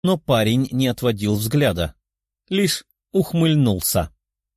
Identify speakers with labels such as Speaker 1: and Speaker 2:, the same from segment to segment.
Speaker 1: Но парень не отводил взгляда, лишь ухмыльнулся.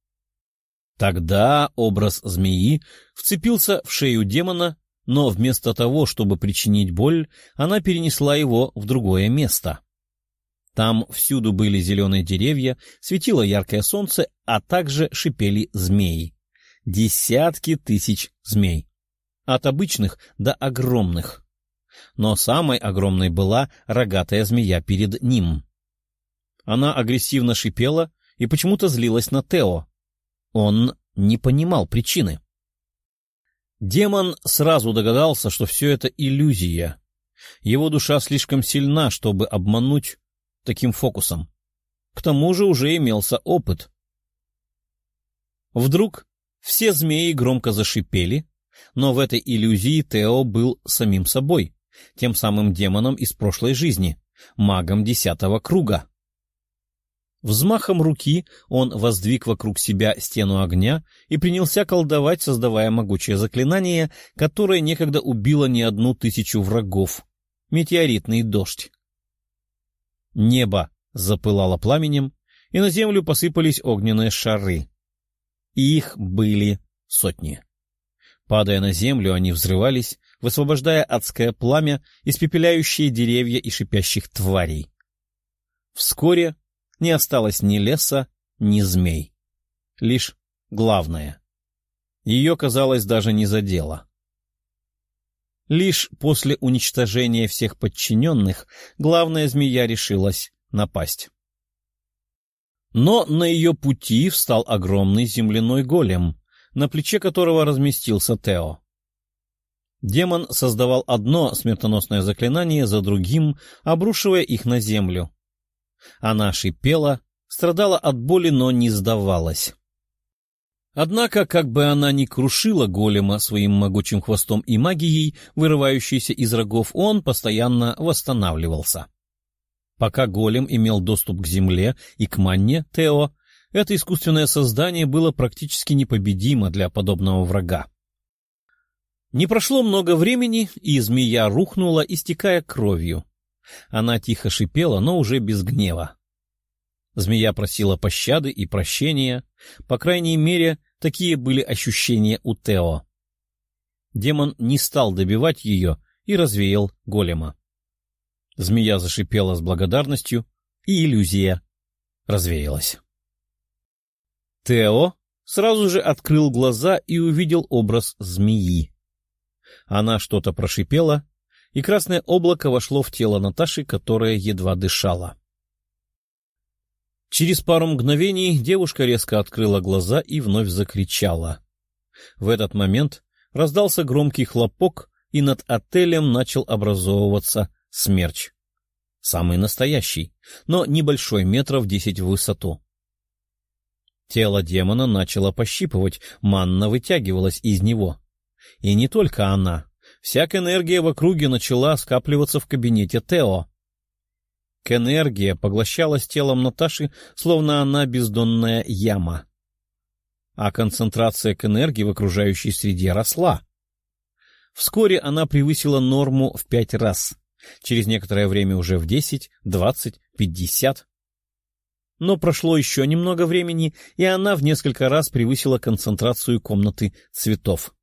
Speaker 1: Тогда образ змеи вцепился в шею демона, но вместо того, чтобы причинить боль, она перенесла его в другое место. Там всюду были зеленые деревья, светило яркое солнце, а также шипели змеи. Десятки тысяч змей. От обычных до огромных. Но самой огромной была рогатая змея перед ним. Она агрессивно шипела и почему-то злилась на Тео. Он не понимал причины. Демон сразу догадался, что все это иллюзия. Его душа слишком сильна, чтобы обмануть таким фокусом. К тому же уже имелся опыт. Вдруг все змеи громко зашипели, но в этой иллюзии Тео был самим собой, тем самым демоном из прошлой жизни, магом 10-го круга. Взмахом руки он воздвиг вокруг себя стену огня и принялся колдовать, создавая могучее заклинание, которое некогда убило не 1000 врагов — метеоритный дождь. Небо запылало пламенем, и на землю посыпались огненные шары. Их были сотни. Падая на землю, они взрывались, высвобождая адское пламя, испепеляющее деревья и шипящих тварей. Вскоре не осталось ни леса, ни змей. Лишь главное. Ее, казалось, даже не задело. Лишь после уничтожения всех подчиненных главная змея решилась напасть. Но на ее пути встал огромный земляной голем, на плече которого разместился Тео. Демон создавал одно смертоносное заклинание за другим, обрушивая их на землю. Она шипела, страдала от боли, но не сдавалась. Однако, как бы она ни крушила голема своим могучим хвостом и магией, вырывающейся из рогов, он постоянно восстанавливался. Пока голем имел доступ к земле и к манне Тео, это искусственное создание было практически непобедимо для подобного врага. Не прошло много времени, и змея рухнула, истекая кровью. Она тихо шипела, но уже без гнева. Змея просила пощады и прощения, по крайней мере, такие были ощущения у Тео. Демон не стал добивать ее и развеял голема. Змея зашипела с благодарностью, и иллюзия развеялась. Тео сразу же открыл глаза и увидел образ змеи. Она что-то прошипела, и красное облако вошло в тело Наташи, которая едва дышала. Через пару мгновений девушка резко открыла глаза и вновь закричала. В этот момент раздался громкий хлопок, и над отелем начал образовываться смерч. Самый настоящий, но небольшой, 10 метров в высоту. Тело демона начало пощипывать, манна вытягивалась из него. И не только она. Вся энергия в округе начала скапливаться в кабинете Тео. Энергия поглощалась телом Наташи, словно она бездонная яма. А концентрация энергии в окружающей среде росла. Вскоре она превысила норму в 5 раз. Через некоторое время уже в 10, 20, 50. Но прошло еще немного времени, и она в несколько раз превысила концентрацию комнаты цветов.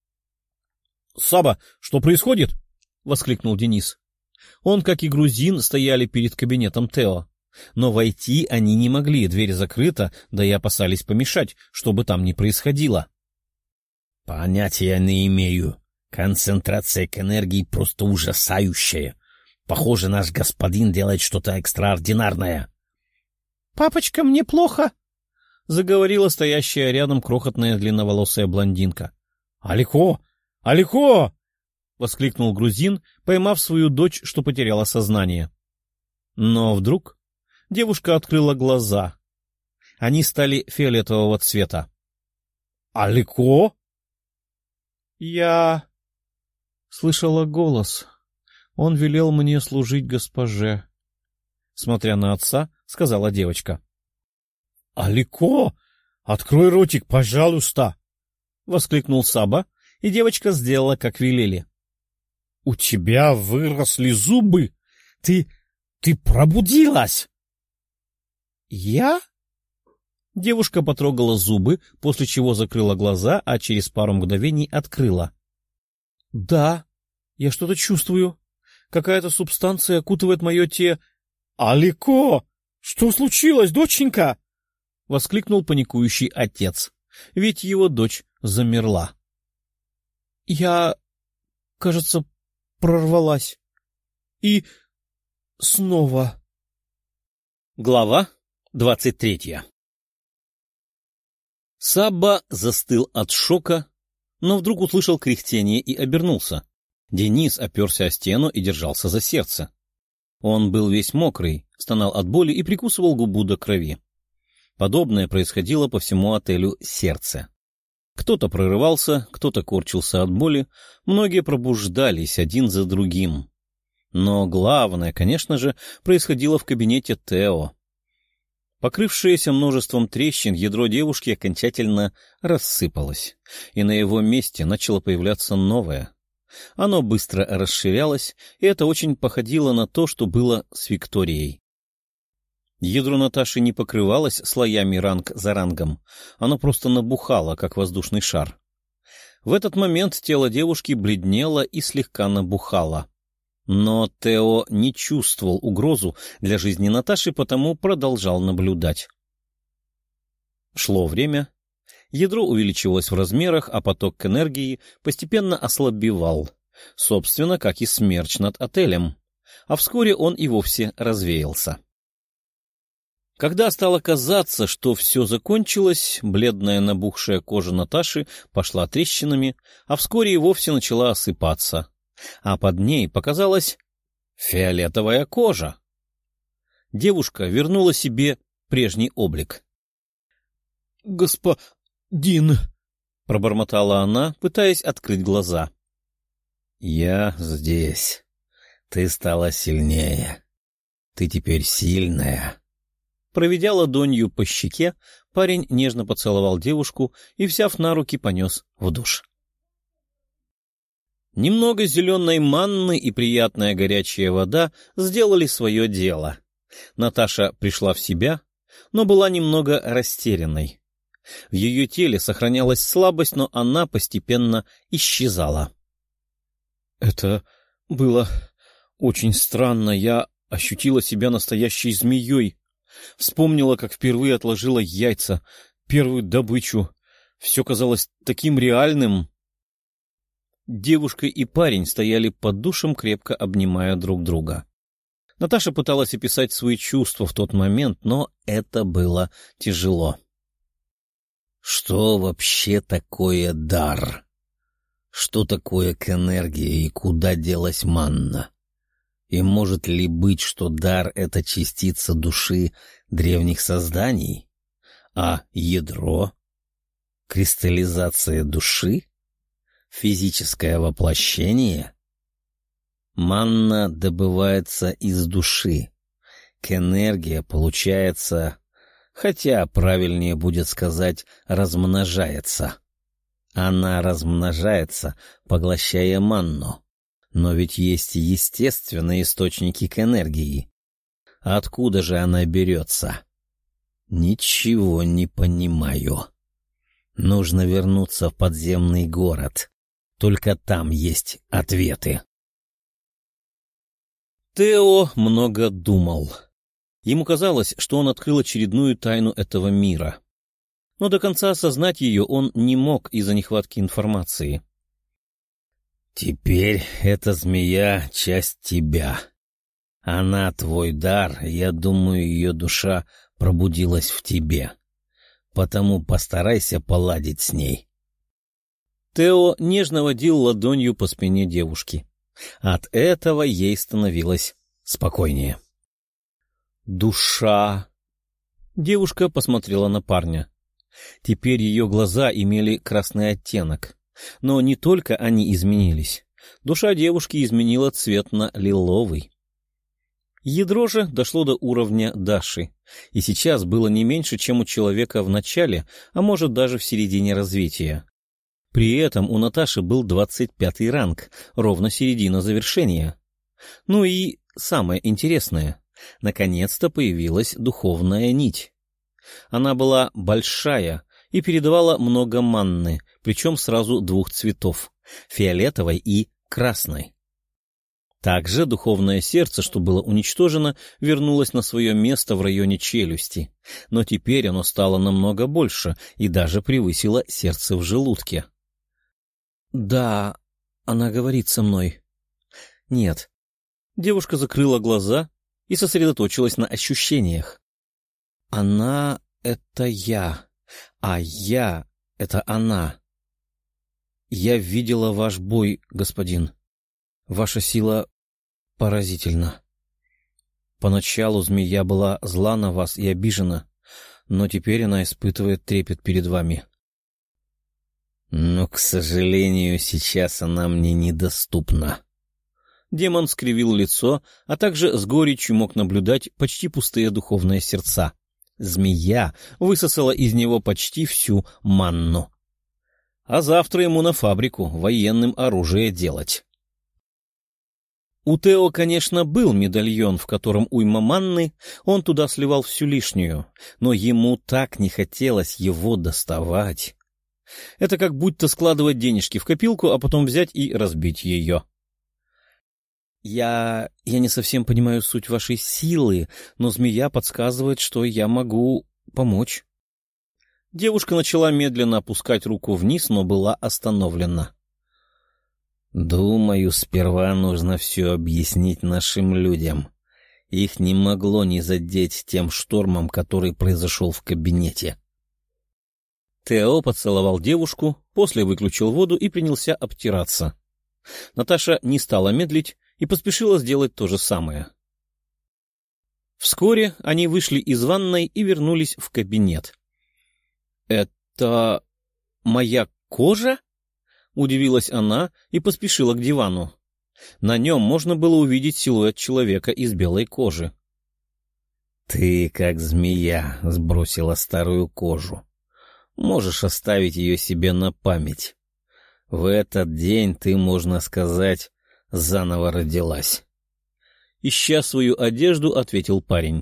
Speaker 1: — Саба, что происходит? — воскликнул Денис. Он, как и грузин, стояли перед кабинетом Тео. Но войти они не могли, дверь закрыта, да и опасались помешать, что бы там ни происходило. — Понятия не имею. Концентрация энергии просто ужасающая. Похоже, наш господин делает что-то экстраординарное. — Папочка, мне плохо, — заговорила стоящая рядом крохотная длинноволосая блондинка. — Алико! Алико! — воскликнул грузин, поймав свою дочь, что потеряла сознание. Но вдруг девушка открыла глаза. Они стали фиолетового цвета. — Алико? — Я слышала голос. Он велел мне служить госпоже. Смотря на отца, сказала девочка. — Алико, открой ротик, пожалуйста! — воскликнул Саба, и девочка сделала, как велели. — У тебя выросли зубы? Ты Ты пробудилась!» «Я?» Девушка потрогала зубы, после чего закрыла глаза, а через пару мгновений открыла. «Да, я что-то чувствую. Какая-то субстанция окутывает мое «Алико! Что случилось, доченька?» — воскликнул паникующий отец, ведь его дочь замерла. «Я, кажется, прорвалась. И снова». Глава 23. Сабба застыл от шока, но вдруг услышал кряхтение и обернулся. Денис оперся о стену и держался за сердце. Он был весь мокрый, стонал от боли и прикусывал губу до крови. Подобное происходило по всему отелю «Сердце». Кто-то прорывался, кто-то корчился от боли, многие пробуждались один за другим. Но главное, конечно же, происходило в кабинете Тео. Покрывшееся множеством трещин ядро девушки окончательно рассыпалось, и на его месте начало появляться новое. Оно быстро расширялось, и это очень походило на то, что было с Викторией. Ядро Наташи не покрывалось слоями ранг за рангом, оно просто набухало, как воздушный шар. В этот момент тело девушки бледнело и слегка набухало. Но Тео не чувствовал угрозу для жизни Наташи, потому продолжал наблюдать. Шло время. Ядро увеличивалось в размерах, а поток энергии постепенно ослабевал, собственно, как и смерч над отелем, а вскоре он и вовсе развеялся. Когда стало казаться, что все закончилось, бледная набухшая кожа Наташи пошла трещинами, а вскоре и вовсе начала осыпаться, а под ней показалась фиолетовая кожа. Девушка вернула себе прежний облик. «Господин!» — пробормотала она, пытаясь открыть глаза.
Speaker 2: «Я здесь. Ты стала сильнее. Ты теперь сильная».
Speaker 1: Проведя ладонью по щеке, парень нежно поцеловал девушку и, взяв на руки, понес в душ. Немного зеленой манны и приятная горячая вода сделали свое дело. Наташа пришла в себя, но была немного растерянной. В ее теле сохранялась слабость, но она постепенно исчезала. — Это было очень странно. Я ощутила себя настоящей змеей. Вспомнила, как впервые отложила яйца, первую добычу. Все казалось таким реальным. Девушка и парень стояли под душем, крепко обнимая друг друга. Наташа пыталась описать свои чувства в тот момент, но это было тяжело.
Speaker 2: Что вообще такое дар? Что такое к энергии и куда делась манна? И может ли быть, что дар — это частица души древних созданий, а ядро — кристаллизация души? Физическое воплощение? Манна добывается из души. К-энергия получается, хотя правильнее будет сказать, размножается. Она размножается, поглощая манну. Но ведь есть естественные источники к энергии. Откуда же она берется? Ничего не понимаю. Нужно вернуться в подземный город. Только там есть ответы.
Speaker 1: Тео много думал. Ему казалось, что он открыл очередную тайну этого мира. Но до конца осознать ее он не мог из-за нехватки информации.
Speaker 2: «Теперь эта змея — часть тебя. Она твой дар, я думаю, ее душа пробудилась в тебе. Потому постарайся поладить с ней».
Speaker 1: Тео нежно водил ладонью по спине девушки. От этого ей становилось спокойнее. «Душа!» Девушка посмотрела на парня. Теперь ее глаза имели красный оттенок. Но не только они изменились. Душа девушки изменила цвет на лиловый. Ядро же дошло до уровня Даши, и сейчас было не меньше, чем у человека в начале, а может даже в середине развития. При этом у Наташи был 25-й ранг, ровно середина завершения. Ну и самое интересное, Наконец-то появилась духовная нить. Она была большая и передавала много манны, причем сразу двух цветов — фиолетовой и красной. Также духовное сердце, что было уничтожено, вернулось на свое место в районе челюсти, но теперь оно стало намного больше и даже превысило сердце в желудке. «Да, она говорит со мной». «Нет». Девушка закрыла глаза и сосредоточилась на ощущениях. «Она — это я, а я — это она. Я видела ваш бой, господин. Ваша сила поразительна. Поначалу змея была зла на вас и обижена, но теперь она испытывает трепет перед вами».
Speaker 2: «Но, к сожалению, сейчас она мне недоступна».
Speaker 1: Демон скривил лицо, а также с горечью мог наблюдать почти пустые духовные сердца. Змея высосала из него почти всю манну. А завтра ему на фабрику военным оружие делать. У Тео, конечно, был медальон, в котором уйма манны, он туда сливал всю лишнюю, но ему так не хотелось его доставать. Это как будто складывать денежки в копилку, а потом взять и разбить ее. Я не совсем понимаю суть вашей силы, но змея подсказывает, что я могу помочь». Девушка начала медленно опускать руку вниз, но была остановлена.
Speaker 2: «Думаю, сперва нужно все объяснить нашим людям. Их не могло не задеть тем штормом, который произошел в кабинете».
Speaker 1: Тео поцеловал девушку, после выключил воду и принялся обтираться. Наташа не стала медлить и поспешила сделать то же самое. Вскоре они вышли из ванной и вернулись в кабинет. «Это моя кожа?» — удивилась она и поспешила к дивану. На нем можно было увидеть силуэт человека из белой кожи.
Speaker 2: «Ты, как змея, сбросила старую кожу. Можешь оставить ее себе на память. В этот день ты, можно сказать, заново родилась».
Speaker 1: Ища свою одежду, ответил парень.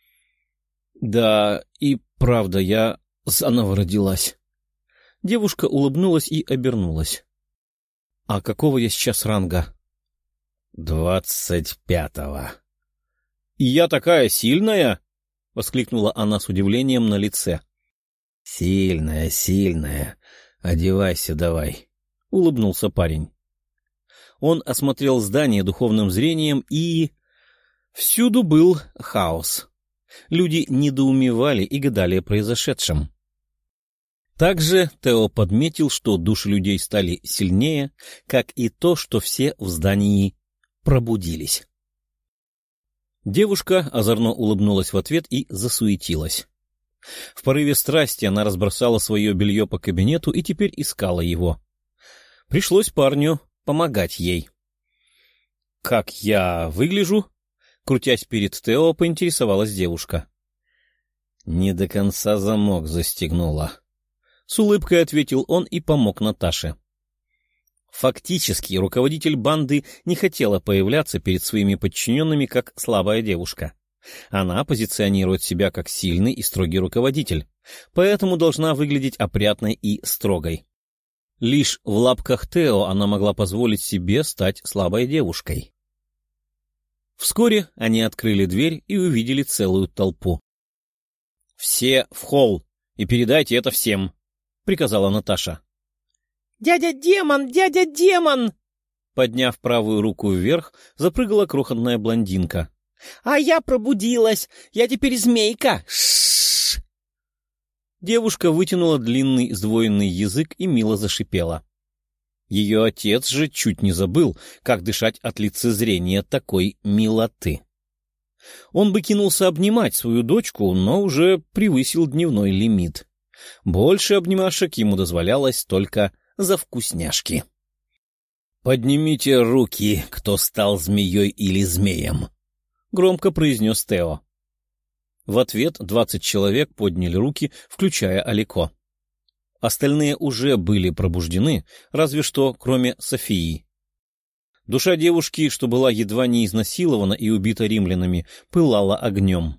Speaker 1: «Да, и правда, я заново родилась». Девушка улыбнулась и обернулась. «А какого я сейчас ранга?»
Speaker 2: 25-го.
Speaker 1: «И я такая сильная?» — воскликнула она с удивлением на лице.
Speaker 2: «Сильная, сильная. Одевайся давай», — улыбнулся парень.
Speaker 1: Он осмотрел здание духовным зрением, и... всюду был хаос. Люди недоумевали и гадали о произошедшем. Также Тео подметил, что души людей стали сильнее, как и то, что все в здании пробудились. Девушка озорно улыбнулась в ответ и засуетилась. В порыве страсти она разбросала свое белье по кабинету и теперь искала его. Пришлось парню помогать ей. «Как я выгляжу?» — крутясь перед Тео, поинтересовалась девушка.
Speaker 2: «Не до конца замок застегнула»,
Speaker 1: — с улыбкой ответил он и помог Наташе. Фактически, руководитель банды не хотела появляться перед своими подчиненными как слабая девушка. Она позиционирует себя как сильный и строгий руководитель, поэтому должна выглядеть опрятной и строгой. Лишь в лапках Тео она могла позволить себе стать слабой девушкой. Вскоре они открыли дверь и увидели целую толпу. «Все в холл и передайте это всем», — приказала Наташа. «Дядя Демон! Дядя Демон!» Подняв правую руку вверх, запрыгала крохотная блондинка. «А я пробудилась! Я теперь змейка! Ш-ш-ш!» Девушка вытянула длинный сдвоенный язык и мило зашипела. Ее отец же чуть не забыл, как дышать от лицезрения такой милоты. Он бы кинулся обнимать свою дочку, но уже превысил дневной лимит. Больше обнимашек ему дозволялось только за вкусняшки.
Speaker 2: «Поднимите руки, кто стал змеей или змеем», — громко произнес Тео.
Speaker 1: В ответ 20 человек подняли руки, включая Алико. Остальные уже были пробуждены, разве что кроме Софии. Душа девушки, что была едва не изнасилована и убита римлянами, пылала огнем.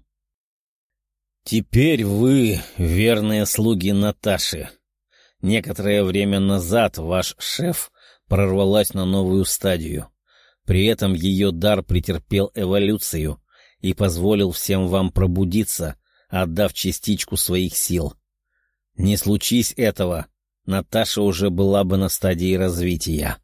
Speaker 2: «Теперь вы верные слуги Наташи. Некоторое время назад ваш шеф прорвалась на новую стадию. При этом ее дар претерпел эволюцию и позволил всем вам пробудиться, отдав частичку своих сил. Не случись этого, Наташа уже была бы на стадии развития».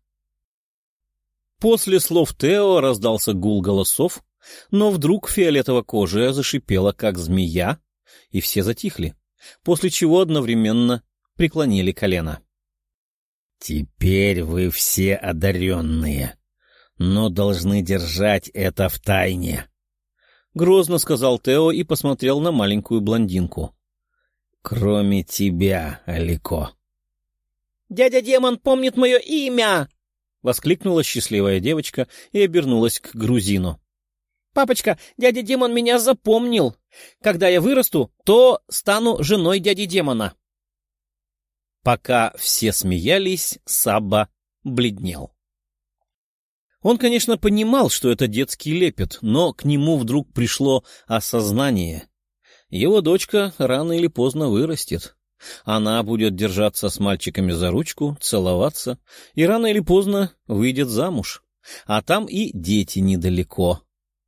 Speaker 1: После слов Тео раздался гул голосов, но вдруг фиолетово-кожая зашипела, как змея, и все затихли, после чего одновременно преклонили колено.
Speaker 2: «Теперь вы все одаренные, но должны держать это в тайне», — грозно сказал Тео и посмотрел на маленькую блондинку. «Кроме тебя, Алико».
Speaker 3: «Дядя Демон помнит мое имя!»
Speaker 1: — воскликнула счастливая девочка и обернулась к грузину.
Speaker 3: «Папочка, дядя Демон меня запомнил. Когда я вырасту, то стану женой дяди Демона».
Speaker 1: Пока все смеялись, Сабба бледнел. Он, конечно, понимал, что это детский лепет, но к нему вдруг пришло осознание. Его дочка рано или поздно вырастет. Она будет держаться с мальчиками за ручку, целоваться, и рано или поздно выйдет замуж. А там и дети недалеко.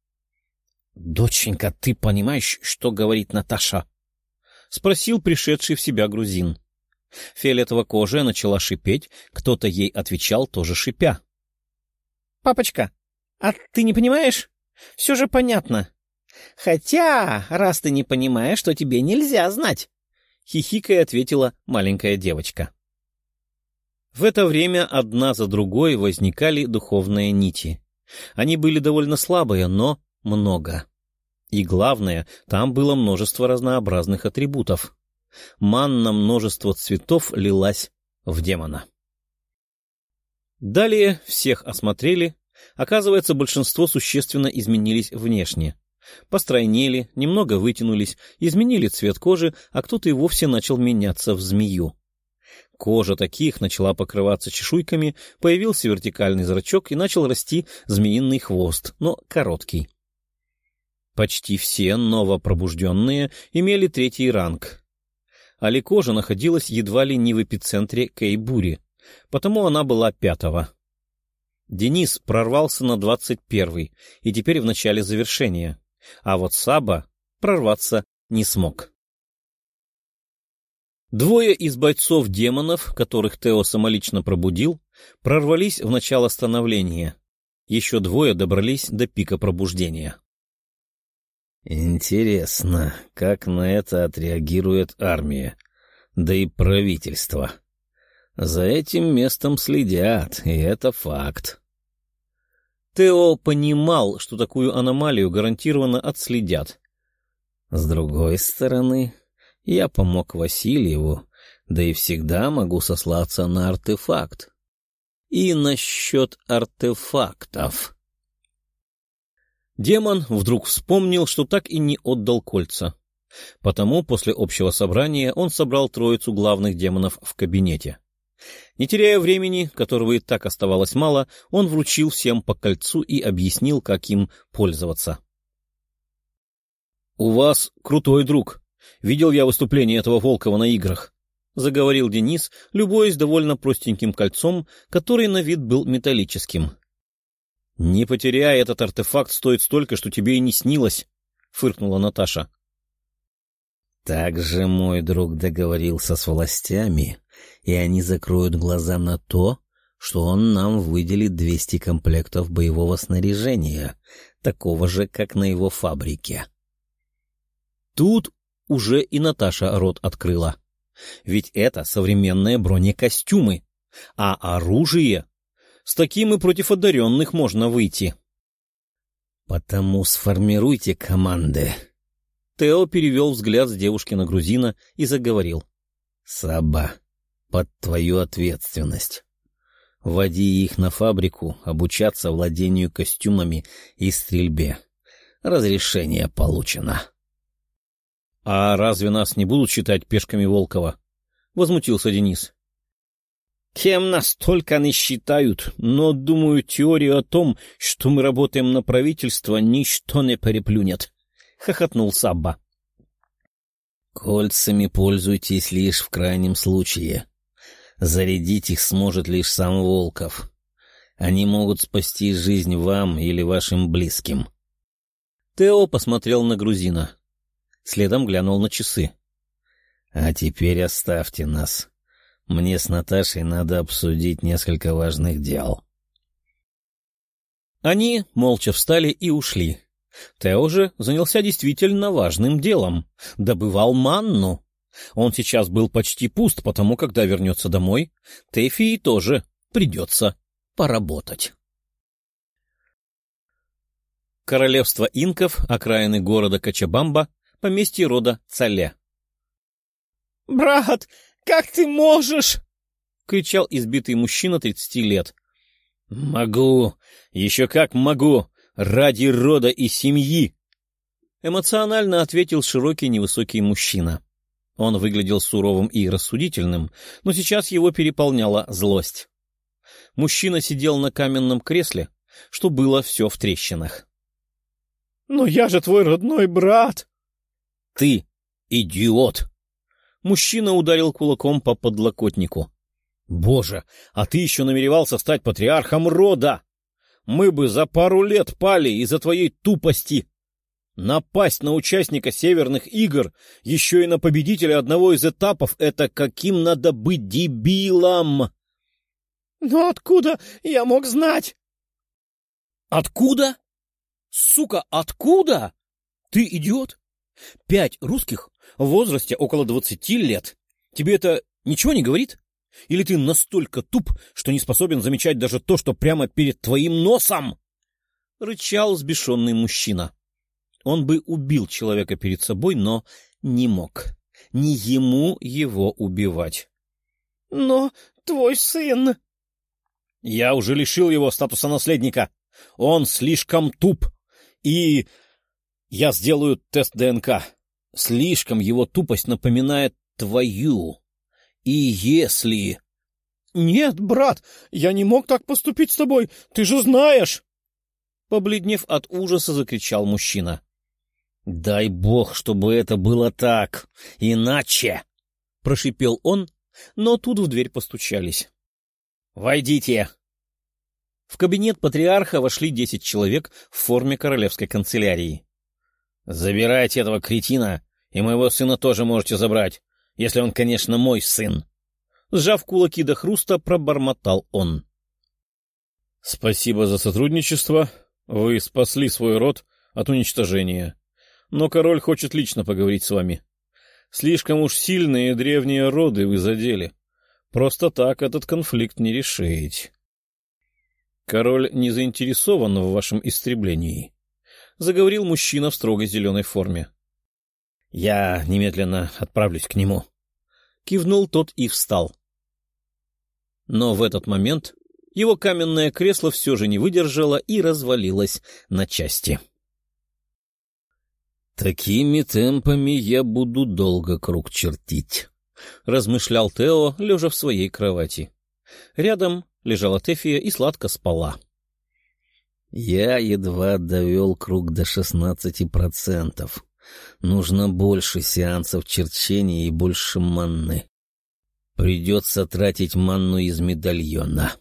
Speaker 3: — Доченька, ты понимаешь, что говорит Наташа?
Speaker 1: — спросил пришедший в себя грузин. Фиолетово-кожая начала шипеть, кто-то ей отвечал, тоже шипя.
Speaker 3: — Папочка, а ты не понимаешь? Все же понятно. Хотя, раз ты не понимаешь, то тебе нельзя знать. — хихикая ответила маленькая девочка.
Speaker 1: В это время одна за другой возникали духовные нити. Они были довольно слабые, но много. И главное, там было множество разнообразных атрибутов. Манна множество цветов лилась в демона. Далее всех осмотрели. Оказывается, большинство существенно изменились внешне. Постройнели, немного вытянулись, изменили цвет кожи, а кто-то и вовсе начал меняться в змею. Кожа таких начала покрываться чешуйками, появился вертикальный зрачок и начал расти змеиный хвост, но короткий. Почти все новопробужденные имели 3-й ранг. Алико же находилась едва ли не в эпицентре Кейбури, потому она была 5-го. Денис прорвался на 21-й и теперь в начале завершения, а вот Саба прорваться не смог. 2 из бойцов-демонов, которых Тео самолично пробудил, прорвались в начало становления. Еще 2 добрались до пика пробуждения.
Speaker 2: «Интересно, как на это отреагирует армия, да и правительство. За этим местом следят, и это факт».
Speaker 1: Тео понимал, что такую аномалию гарантированно отследят.
Speaker 2: С другой стороны, я помог Васильеву, да и всегда могу сослаться на артефакт. И насчет артефактов.
Speaker 1: Демон вдруг вспомнил, что так и не отдал кольца. Потому после общего собрания он собрал 3 главных демонов в кабинете. Не теряя времени, которого и так оставалось мало, он вручил всем по кольцу и объяснил, как им пользоваться. — У вас крутой друг. Видел я выступление этого Волкова на играх, — заговорил Денис, любуясь довольно простеньким кольцом, который на вид был металлическим. — Не потеряй, этот артефакт стоит столько, что тебе и не снилось, — фыркнула Наташа.
Speaker 2: — Также мой друг договорился с властями, и они закроют глаза на то, что он нам выделит 200 комплектов боевого снаряжения, такого же, как на его фабрике.
Speaker 1: Тут уже и Наташа рот открыла. Ведь это современные бронекостюмы, а оружие... С таким и против одаренных можно выйти.
Speaker 2: — Потому сформируйте команды.
Speaker 1: Тео перевел взгляд с девушки на грузина и заговорил.
Speaker 2: — Саба, под твою ответственность. Води их на фабрику, обучаться владению костюмами и стрельбе. Разрешение получено.
Speaker 1: — А разве нас не будут считать пешками Волкова? — возмутился Денис. Кем нас только не считают, но, думаю, теорию о том, что мы работаем на правительство, ничто не переплюнет, — хохотнул Сабба.
Speaker 2: Кольцами пользуйтесь лишь в крайнем случае. Зарядить их сможет лишь сам Волков. Они могут спасти жизнь вам или вашим близким.
Speaker 1: Тео посмотрел на грузина. Следом глянул на часы.
Speaker 2: — А теперь оставьте нас. Мне с Наташей надо обсудить несколько важных дел.
Speaker 1: Они молча встали и ушли. Тео же занялся действительно важным делом. Добывал манну. Он сейчас был почти пуст, потому когда вернется домой, Тэфии тоже придется поработать. Королевство инков, окраины города Кочабамба, поместье рода Цале. — Брат, как ты можешь? — кричал избитый мужчина 30 лет. — Могу, еще как могу, ради рода и семьи! — эмоционально ответил широкий невысокий мужчина. Он выглядел суровым и рассудительным, но сейчас его переполняла злость. Мужчина сидел на каменном кресле, что было все в трещинах. — Но я же твой родной брат! — Ты идиот! Мужчина ударил кулаком по подлокотнику. — Боже, а ты еще намеревался стать патриархом рода! Мы бы за пару лет пали из-за твоей тупости! Напасть на участника Северных игр, еще и на победителя одного из этапов — это каким надо быть дебилом! — Но откуда я мог знать? — Откуда? Сука, откуда? Ты идиот? 5 русских в возрасте около 20 лет. Тебе это ничего не говорит? Или ты настолько туп, что не способен замечать даже то, что прямо перед твоим носом? Рычал взбешенный мужчина. Он бы убил человека перед собой, но не мог. Не ему его убивать. — Но твой сын... — Я уже лишил его статуса наследника. Он слишком туп. И я сделаю тест ДНК. Слишком его тупость напоминает твою. И если... — Нет, брат, я не мог так поступить с тобой, ты же знаешь! Побледнев от ужаса, закричал мужчина. — Дай бог, чтобы это было так, иначе... — прошипел он, но тут в дверь постучались. — Войдите! В кабинет патриарха вошли 10 человек в форме королевской канцелярии. — Забирайте этого кретина, и моего сына тоже можете забрать, если он, конечно, мой сын. Сжав кулаки до хруста, пробормотал он. — Спасибо за сотрудничество. Вы спасли свой род от уничтожения. Но король хочет лично поговорить с вами. Слишком уж сильные древние роды вы задели. Просто так этот конфликт не решить. Король не заинтересован в вашем истреблении, — заговорил мужчина в строгой зеленой форме. — Я немедленно отправлюсь к нему. Кивнул тот и встал. Но в этот момент его каменное кресло все же не выдержало и развалилось на части.
Speaker 2: «Такими темпами я буду долго круг чертить»,
Speaker 1: — размышлял Тео, лежа в своей кровати. Рядом лежала Тэфия и сладко спала.
Speaker 2: «Я едва довел круг до 16%. Нужно больше сеансов черчения и больше манны. Придется тратить манну из медальона».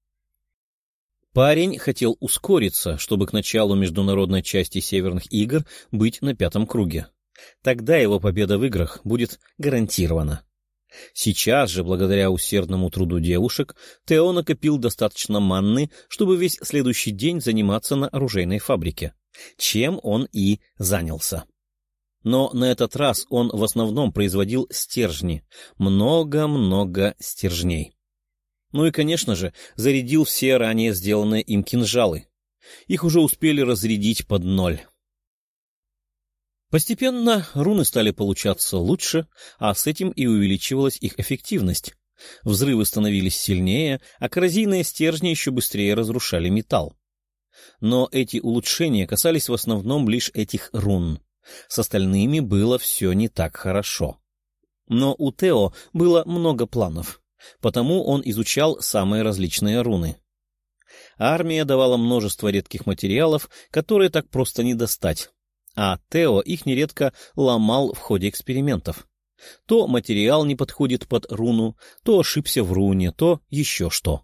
Speaker 1: Парень хотел ускориться, чтобы к началу международной части Северных игр быть на 5-м круге. Тогда его победа в играх будет гарантирована. Сейчас же, благодаря усердному труду девушек, Тео накопил достаточно манны, чтобы весь следующий день заниматься на оружейной фабрике, чем он и занялся. Но на этот раз он в основном производил стержни, много-много стержней. Ну и, конечно же, зарядил все ранее сделанные им кинжалы. Их уже успели разрядить под 0. Постепенно руны стали получаться лучше, а с этим и увеличивалась их эффективность. Взрывы становились сильнее, а коррозийные стержни еще быстрее разрушали металл. Но эти улучшения касались в основном лишь этих рун. С остальными было все не так хорошо. Но у Тео было много планов. потому он изучал самые различные руны. Армия давала множество редких материалов, которые так просто не достать, а Тео их нередко ломал в ходе экспериментов. То материал не подходит под руну, то ошибся в руне, то еще что.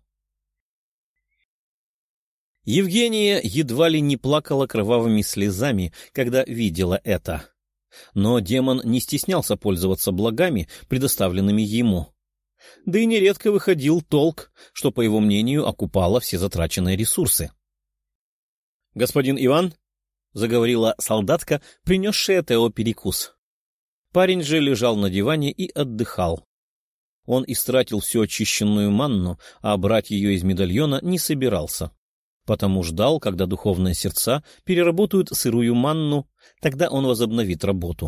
Speaker 1: Евгения едва ли не плакала кровавыми слезами, когда видела это. Но демон не стеснялся пользоваться благами, предоставленными ему. Да и нередко выходил толк, что, по его мнению, окупало все затраченные ресурсы. — Господин Иван, — заговорила солдатка, принесшая Тео перекус. Парень же лежал на диване и отдыхал. Он истратил всю очищенную манну, а брать ее из медальона не собирался. Потому ждал, когда духовные сердца переработают сырую манну, тогда он возобновит работу.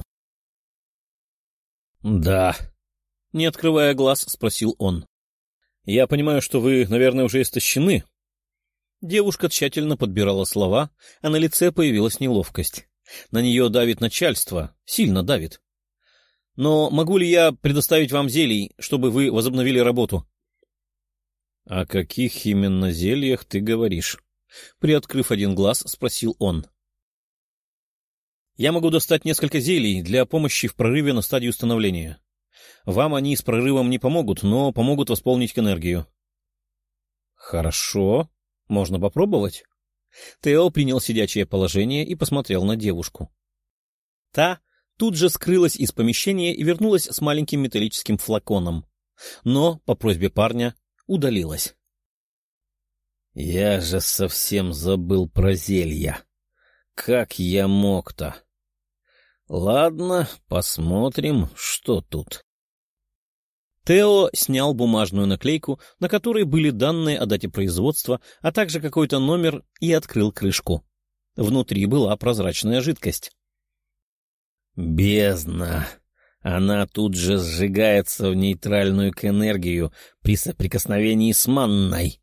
Speaker 1: — Да, — не открывая глаз, спросил он. — Я понимаю, что вы, наверное, уже истощены. Девушка тщательно подбирала слова, а на лице появилась неловкость. На нее давит начальство, сильно давит. Но могу ли я предоставить вам зелий, чтобы вы возобновили работу? — О каких именно зельях ты говоришь? Приоткрыв один глаз, спросил он. — Я могу достать несколько зелий для помощи в прорыве на стадию становления. Вам они с прорывом не помогут, но помогут восполнить энергию. — Хорошо, можно попробовать. Тео принял сидячее положение и посмотрел на девушку. Та тут же скрылась из помещения и вернулась с маленьким металлическим флаконом, но, по просьбе парня, удалилась. «Я же совсем забыл про зелья. Как я мог-то? Ладно, посмотрим, что тут». Тео снял бумажную наклейку, на которой были данные о дате производства, а также какой-то номер, и открыл крышку. Внутри была прозрачная жидкость. «Бездна! Она тут же сжигается в нейтральную к энергию при соприкосновении с манной».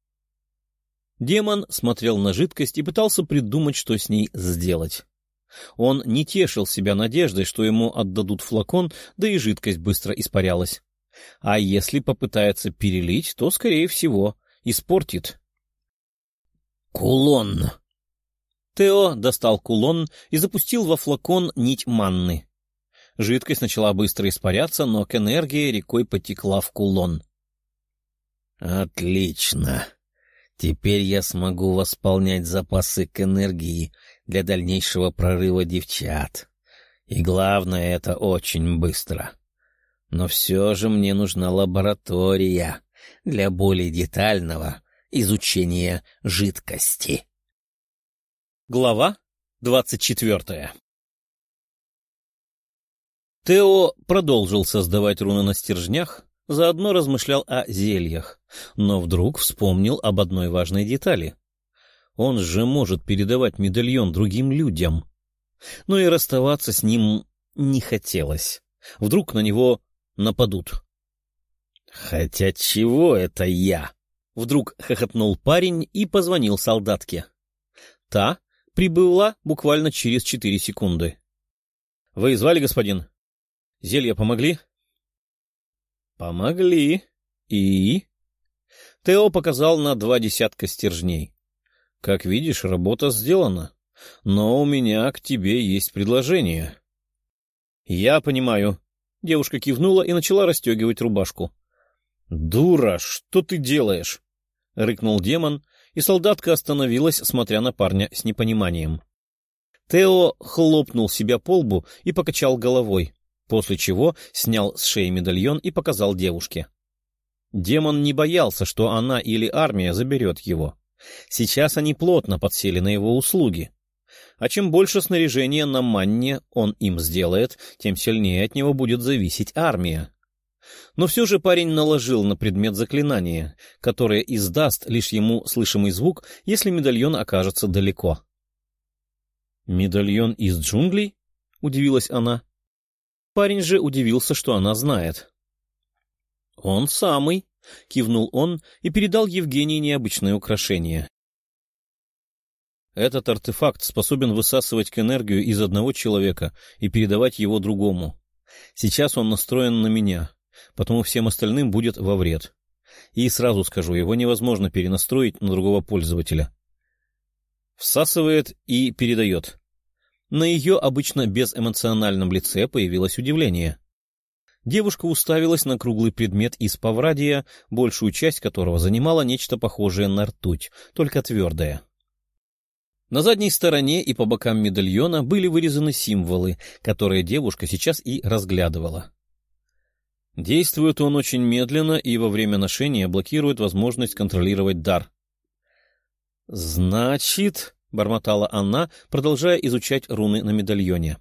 Speaker 1: Демон смотрел на жидкость и пытался придумать, что с ней сделать. Он не тешил себя надеждой, что ему отдадут флакон, да и жидкость быстро испарялась. А если попытается перелить, то, скорее всего, испортит. «Кулон!» Тео достал кулон и запустил во флакон нить манны. Жидкость начала быстро испаряться, но к энергии рекой потекла в кулон. «Отлично! Теперь я смогу восполнять запасы к энергии для дальнейшего прорыва девчат. И главное, это очень быстро. Но все же мне нужна лаборатория для более детального изучения жидкости». Глава 24. Тео продолжил создавать руны на стержнях, заодно размышлял о зельях, но вдруг вспомнил об одной важной детали. Он же может передавать медальон другим людям. Но и расставаться с ним не хотелось. Вдруг на него нападут. «Хотя чего это я?» Вдруг хохотнул парень и позвонил солдатке. Та прибыла буквально через 4 секунды. — Вы звали, господин? Зелья помогли? — Помогли. И? Тео показал на 2 десятка стержней. — Как видишь, работа сделана. Но у меня к тебе есть предложение. — Я понимаю. Девушка кивнула и начала расстегивать рубашку. — Дура, что ты делаешь? — рыкнул демон, и солдатка остановилась, смотря на парня с непониманием. Тео хлопнул себя по лбу и покачал головой, после чего снял с шеи медальон и показал девушке. Демон не боялся, что она или армия заберет его. Сейчас они плотно подсели на его услуги. А чем больше снаряжения на манне он им сделает, тем сильнее от него будет зависеть армия. Но все же парень наложил на предмет заклинание, которое издаст лишь ему слышимый звук, если медальон окажется далеко. «Медальон из джунглей?» — удивилась она. Парень же удивился, что она знает. «Он самый», — кивнул он и передал Евгении необычное украшение. «Этот артефакт способен высасывать энергию из одного человека и передавать его другому. Сейчас он настроен на меня. потому всем остальным будет во вред. И сразу скажу, его невозможно перенастроить на другого пользователя. Всасывает и передает. На ее обычно безэмоциональном лице появилось удивление. Девушка уставилась на круглый предмет из паврадия, большую часть которого занимала нечто похожее на ртуть, только твердое. На задней стороне и по бокам медальона были вырезаны символы, которые девушка сейчас и разглядывала. Действует он очень медленно и во время ношения блокирует возможность контролировать дар. «Значит...» — бормотала она, продолжая изучать руны на медальоне.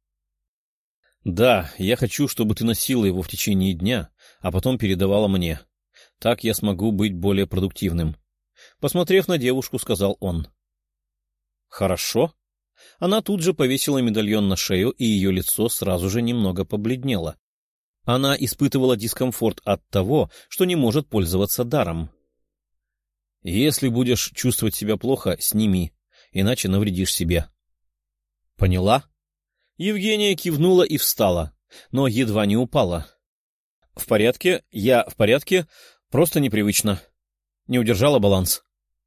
Speaker 1: «Да, я хочу, чтобы ты носила его в течение дня, а потом передавала мне. Так я смогу быть более продуктивным». Посмотрев на девушку, сказал он. «Хорошо». Она тут же повесила медальон на шею, и ее лицо сразу же немного побледнело. Она испытывала дискомфорт от того, что не может пользоваться даром. «Если будешь чувствовать себя плохо, сними, иначе навредишь себе». «Поняла?» Евгения кивнула и встала, но едва не упала. «В порядке, я в порядке, просто непривычно». Не удержала баланс.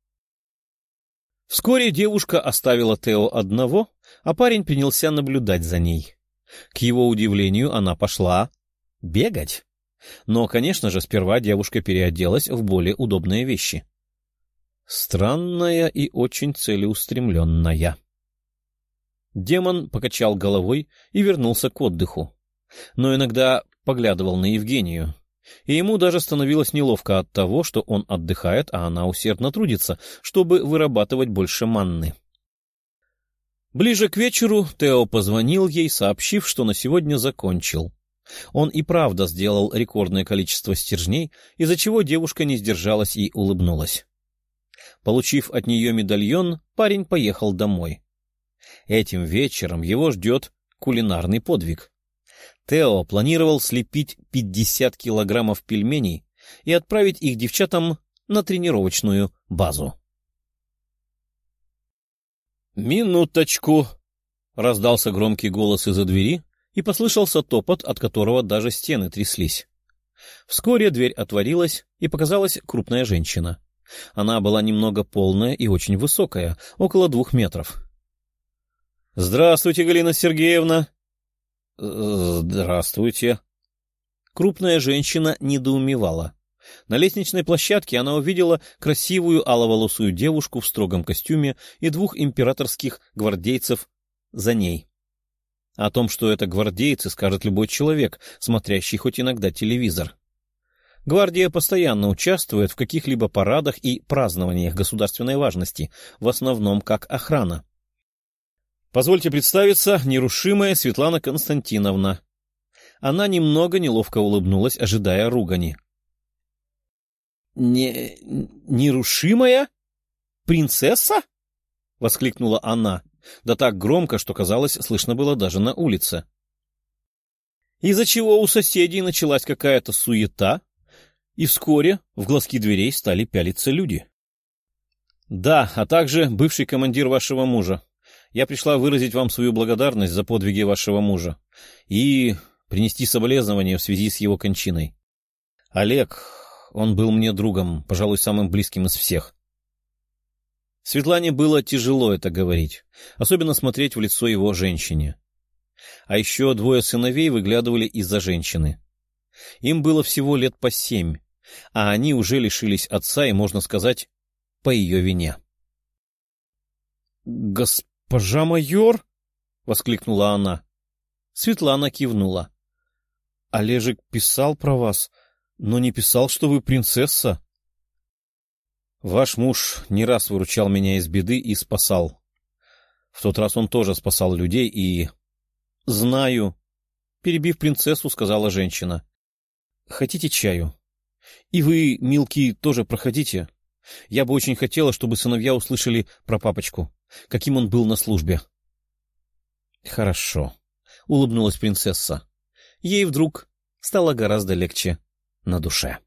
Speaker 1: Вскоре девушка оставила Тео одного, а парень принялся наблюдать за ней. К его удивлению, она пошла бегать. Но, конечно же, сперва девушка переоделась в более удобные вещи. Странная и очень целеустремленная. Демон покачал головой и вернулся к отдыху. Но иногда поглядывал на Евгению. И ему даже становилось неловко от того, что он отдыхает, а она усердно трудится, чтобы вырабатывать больше манны. Ближе к вечеру Тео позвонил ей, сообщив, что на сегодня закончил. Он и правда сделал рекордное количество стержней, из-за чего девушка не сдержалась и улыбнулась. Получив от нее медальон, парень поехал домой. Этим вечером его ждет кулинарный подвиг. Тео планировал слепить 50 килограммов пельменей и отправить их девчатам на тренировочную базу. «Минуточку!» — раздался громкий голос из-за двери, и послышался топот, от которого даже стены тряслись. Вскоре дверь отворилась, и показалась крупная женщина. Она была немного полная и очень высокая, около 2 метров. «Здравствуйте, Галина Сергеевна!» «Здравствуйте!» Крупная женщина недоумевала. На лестничной площадке она увидела красивую аловолосую девушку в строгом костюме и 2 императорских гвардейцев за ней. О том, что это гвардейцы, скажет любой человек, смотрящий хоть иногда телевизор. Гвардия постоянно участвует в каких-либо парадах и празднованиях государственной важности, в основном как охрана. «Позвольте представиться, нерушимая Светлана Константиновна». Она немного неловко улыбнулась, ожидая ругани. «Нерушимая? Принцесса?» — воскликнула она, да так громко, что, казалось, слышно было даже на улице. Из-за чего у соседей началась какая-то суета, и вскоре в глазки дверей стали пялиться люди. «Да, а также бывший командир вашего мужа. Я пришла выразить вам свою благодарность за подвиги вашего мужа и принести соболезнования в связи с его кончиной. Олег, он был мне другом, пожалуй, самым близким из всех». Светлане было тяжело это говорить, особенно смотреть в лицо его женщине. А еще 2 сыновей выглядывали из-за женщины. Им было всего лет по 7, а они уже лишились отца и, можно сказать, по ее вине. «Госпожа майор?» — воскликнула она. Светлана кивнула. «Олежек писал про вас, но не писал, что вы принцесса». «Ваш муж не раз выручал меня из беды и спасал. В тот раз он тоже спасал людей и...» «Знаю», — перебив принцессу, сказала женщина. «Хотите чаю? И вы, милки, тоже проходите. Я бы очень хотела, чтобы сыновья услышали про папочку, каким он был на службе». «Хорошо», — улыбнулась принцесса. Ей вдруг стало гораздо легче на душе.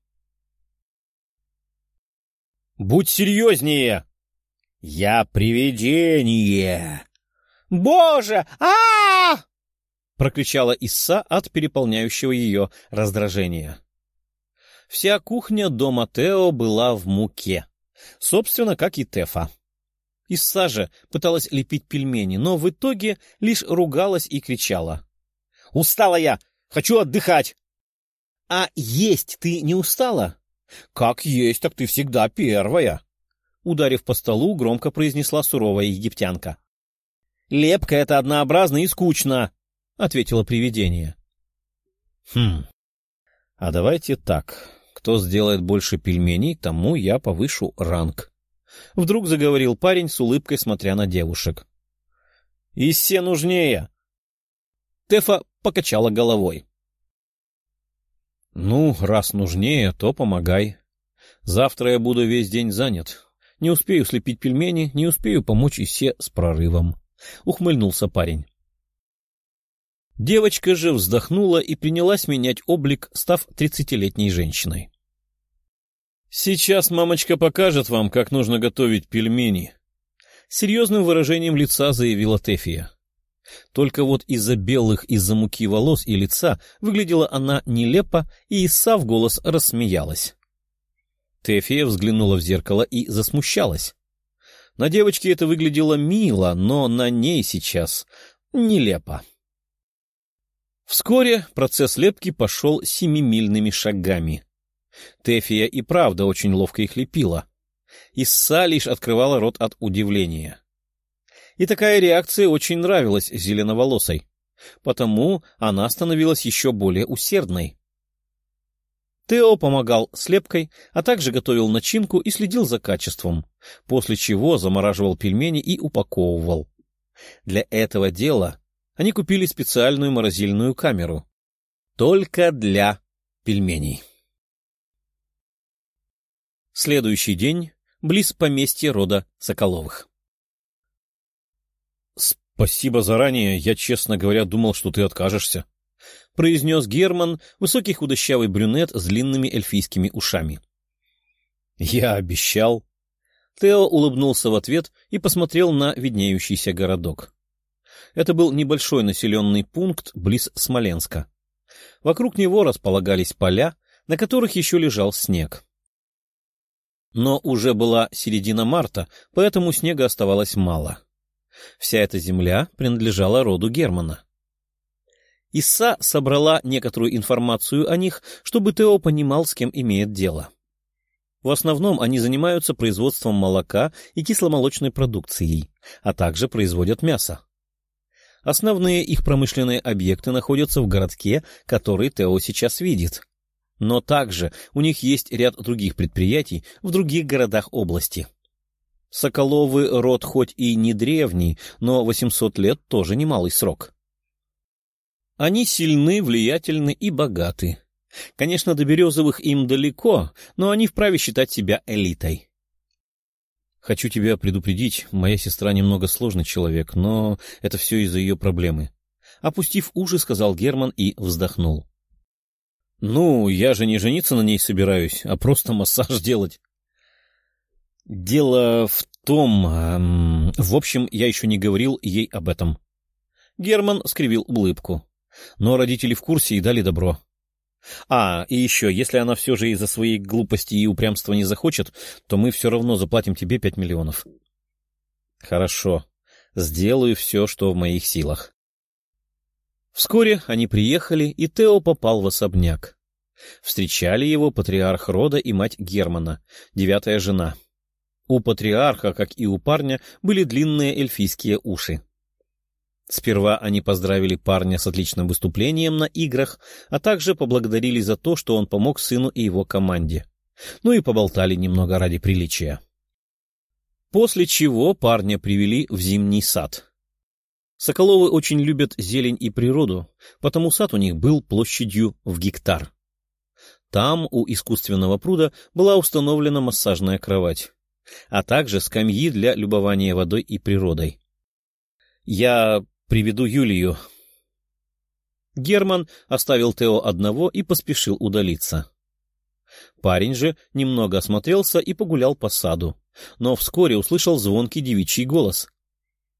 Speaker 1: «Будь серьезнее!» «Я привидение!» «Боже! а прокричала Исса от переполняющего ее раздражения. Вся кухня дома Тео была в муке, собственно, как и Тефа. Исса же пыталась лепить пельмени, но в итоге лишь ругалась и кричала. «Устала я! Хочу отдыхать!» «А есть ты не устала?» «Как есть, так ты всегда первая!» Ударив по столу, громко произнесла суровая египтянка. «Лепка — это однообразно и скучно!» — ответило привидение. А давайте так. Кто сделает больше пельменей, тому я повышу ранг. Вдруг заговорил парень с улыбкой, смотря на девушек. «Иссе нужнее!» Тефа покачала головой. «Ну, раз нужнее, то помогай. Завтра я буду весь день занят. Не успею слепить пельмени, не успею помочь Иссе с прорывом», — ухмыльнулся парень. Девочка же вздохнула и принялась менять облик, став 30-летней женщиной. «Сейчас мамочка покажет вам, как нужно готовить пельмени», — серьезным выражением лица заявила Тефия. Только вот из-за белых из-за муки волос и лица выглядела она нелепо, и Исса в голос рассмеялась. Тефия взглянула в зеркало и засмущалась. На девочке это выглядело мило, но на ней сейчас нелепо. Вскоре процесс лепки пошел 7-мильными шагами. Тефия и правда очень ловко их лепила. Исса лишь открывала рот от удивления. И такая реакция очень нравилась зеленоволосой, потому она становилась еще более усердной. Тео помогал с лепкой, а также готовил начинку и следил за качеством, после чего замораживал пельмени и упаковывал. Для этого дела они купили специальную морозильную камеру. Только для пельменей. Следующий день близ поместья рода Соколовых. «Спасибо заранее. Я, честно говоря, думал, что ты откажешься», — произнес Герман, высокий худощавый брюнет с длинными эльфийскими ушами. «Я обещал». Тео улыбнулся в ответ и посмотрел на виднеющийся городок. Это был небольшой населенный пункт близ Смоленска. Вокруг него располагались поля, на которых еще лежал снег. Но уже была середина марта, поэтому снега оставалось мало. Вся эта земля принадлежала роду Германа. Исса собрала некоторую информацию о них, чтобы Тео понимал, с кем имеет дело. В основном они занимаются производством молока и кисломолочной продукцией, а также производят мясо. Основные их промышленные объекты находятся в городке, который Тео сейчас видит. Но также у них есть ряд других предприятий в других городах области. Соколовы род хоть и не древний, но 800 лет тоже немалый срок. Они сильны, влиятельны и богаты. Конечно, до Березовых им далеко, но они вправе считать себя элитой. Хочу тебя предупредить, моя сестра немного сложный человек, но это все из-за ее проблемы. Опустив уши, сказал Герман и вздохнул. Ну, я же не жениться на ней собираюсь, а просто массаж делать. Дело в том... В общем, я еще не говорил ей об этом. Герман скривил улыбку. Но родители в курсе и дали добро. И еще, если она все же из-за своей глупости и упрямства не захочет, то мы все равно заплатим тебе 5 миллионов. Хорошо. Сделаю все, что в моих силах. Вскоре они приехали, и Тео попал в особняк. Встречали его патриарх рода и мать Германа, 9-я жена. У патриарха, как и у парня, были длинные эльфийские уши. Сперва они поздравили парня с отличным выступлением на играх, а также поблагодарили за то, что он помог сыну и его команде. Ну и поболтали немного ради приличия. После чего парня привели в зимний сад. Соколовы очень любят зелень и природу, потому сад у них был площадью в гектар. Там у искусственного пруда была установлена массажная кровать, а также скамьи для любования водой и природой. «Я приведу Юлию». Герман оставил Тео одного и поспешил удалиться. Парень же немного осмотрелся и погулял по саду, но вскоре услышал звонкий девичий голос.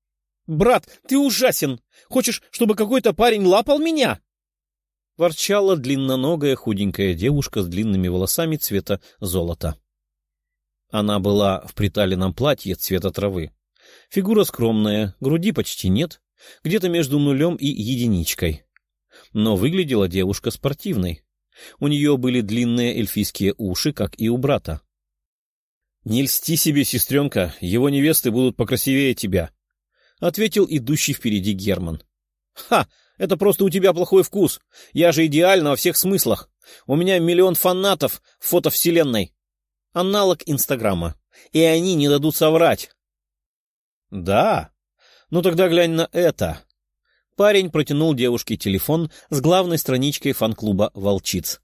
Speaker 1: Брат, ты ужасен! Хочешь, чтобы какой-то парень лапал меня?» — ворчала длинноногая худенькая девушка с длинными волосами цвета золота. Она была в приталенном платье цвета травы. Фигура скромная, груди почти нет, где-то между нулем и единичкой. Но выглядела девушка спортивной. У нее были длинные эльфийские уши, как и у брата. — Не льсти себе, сестренка, его невесты будут покрасивее тебя, — ответил идущий впереди Герман. — Ха! Это просто у тебя плохой вкус. Я же идеальна во всех смыслах. У меня 1 миллион фанатов в фотовселенной. Аналог Инстаграма. И они не дадут соврать. — Да? Ну тогда глянь на это. Парень протянул девушке телефон с главной страничкой фан-клуба «Волчиц».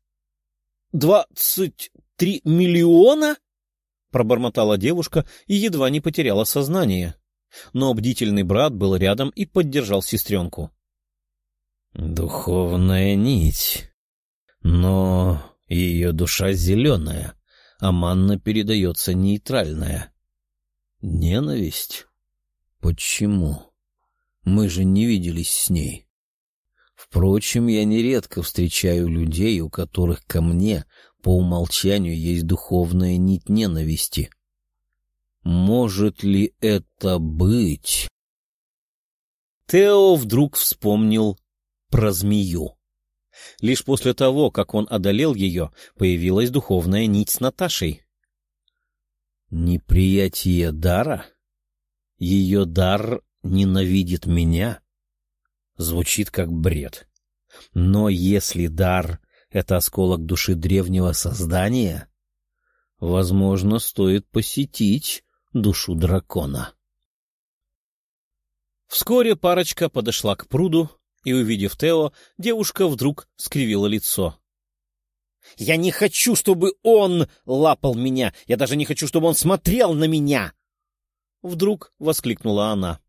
Speaker 1: 23 миллиона? — пробормотала девушка и едва не потеряла сознание. Но бдительный брат был рядом и поддержал сестренку. —
Speaker 2: Духовная нить. Но ее душа зеленая, а манна передается нейтральная. Ненависть? Почему? Мы же не виделись с ней. Впрочем, я нередко встречаю людей, у которых ко мне по умолчанию есть духовная нить ненависти. Может ли это быть?
Speaker 1: Тео вдруг вспомнил про змею. Лишь после того, как он одолел ее, появилась духовная нить с Наташей.
Speaker 2: Неприятие дара? Ее дар ненавидит меня? Звучит как бред. Но если дар — это осколок души древнего создания, возможно, стоит посетить душу дракона.
Speaker 1: Вскоре парочка подошла к пруду, и, увидев Тео, девушка вдруг скривила лицо. — Я не хочу, чтобы он лапал меня! Я даже не хочу, чтобы он смотрел на меня! Вдруг воскликнула она.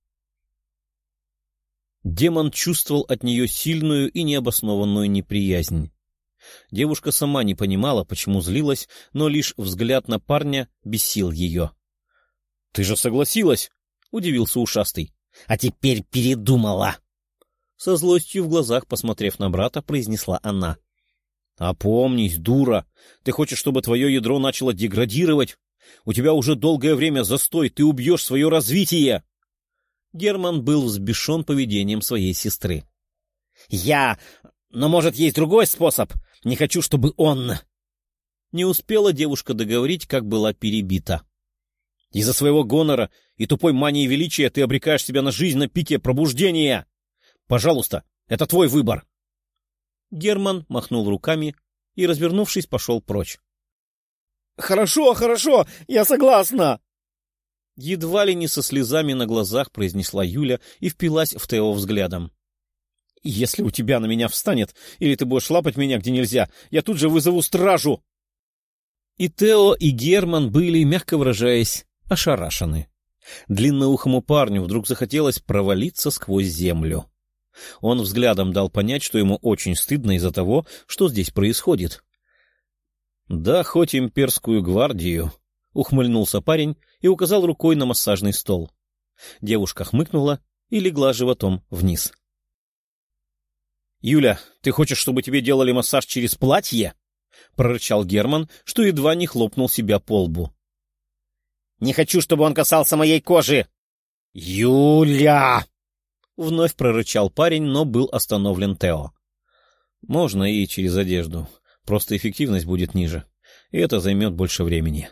Speaker 1: Демон чувствовал от нее сильную и необоснованную неприязнь. Девушка сама не понимала, почему злилась, но лишь взгляд на парня бесил ее. — Ты же согласилась! — удивился ушастый. — А теперь передумала! Со злостью в глазах, посмотрев на брата, произнесла она. — Опомнись, дура! Ты хочешь, чтобы твое ядро начало деградировать? У тебя уже долгое время застой, ты убьешь свое развитие! Герман был взбешен поведением своей сестры. — Но, может, есть другой способ? Не хочу, чтобы он... Не успела девушка договорить, как была перебита. — Из-за своего гонора и тупой мании величия ты обрекаешь себя на жизнь на пике пробуждения! Пожалуйста, это твой выбор! Герман махнул руками и, развернувшись, пошел прочь. — Хорошо, хорошо, я согласна! Едва ли не со слезами на глазах произнесла Юля и впилась в Тео взглядом. — Если у тебя на меня встанет, или ты будешь лапать меня где нельзя, я тут же вызову стражу! И Тео, и Герман были, мягко выражаясь, ошарашены. Длинноухому парню вдруг захотелось провалиться сквозь землю. Он взглядом дал понять, что ему очень стыдно из-за того, что здесь происходит. — Да, хоть имперскую гвардию, — ухмыльнулся парень и указал рукой на массажный стол. Девушка хмыкнула и легла животом вниз. — Юля, ты хочешь, чтобы тебе делали массаж через платье? — прорычал Герман, что едва не хлопнул себя по лбу. — Не хочу, чтобы он касался моей кожи! — Юля! — вновь прорычал парень, но был остановлен Тео. — Можно и через одежду, просто эффективность будет ниже, и это займет больше времени.